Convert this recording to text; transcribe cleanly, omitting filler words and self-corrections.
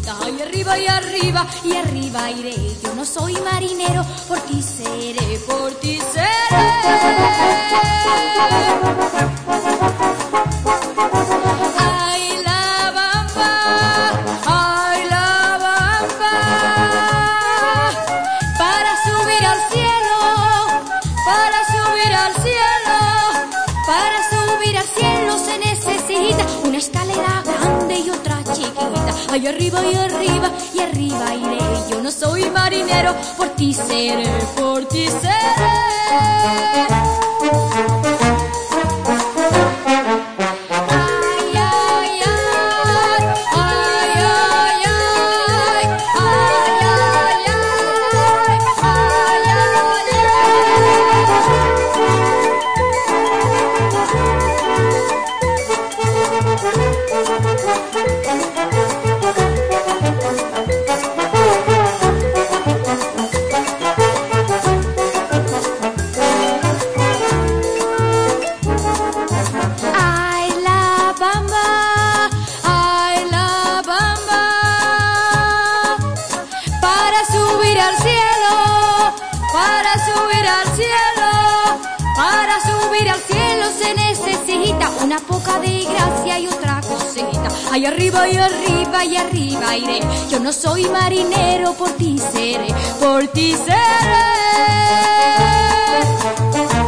chiquita. Ay, arriba y arriba y arriba iré. Yo no soy marinero, por ti seré, por ti seré. Ay, la bamba, ay, la bamba. Para subir al cielo, para subir al cielo, para subir al cielo se necesita una escalera grande y otra chiquita. Ay, arriba y arriba y arriba iré. Yo no soy marinero, por ti seré, por ti seré. Para subir al cielo, para subir al cielo se necesita una poca de gracia y otra cosita. Ay, arriba y arriba y arriba iré. Yo no soy marinero, por ti seré, por ti seré.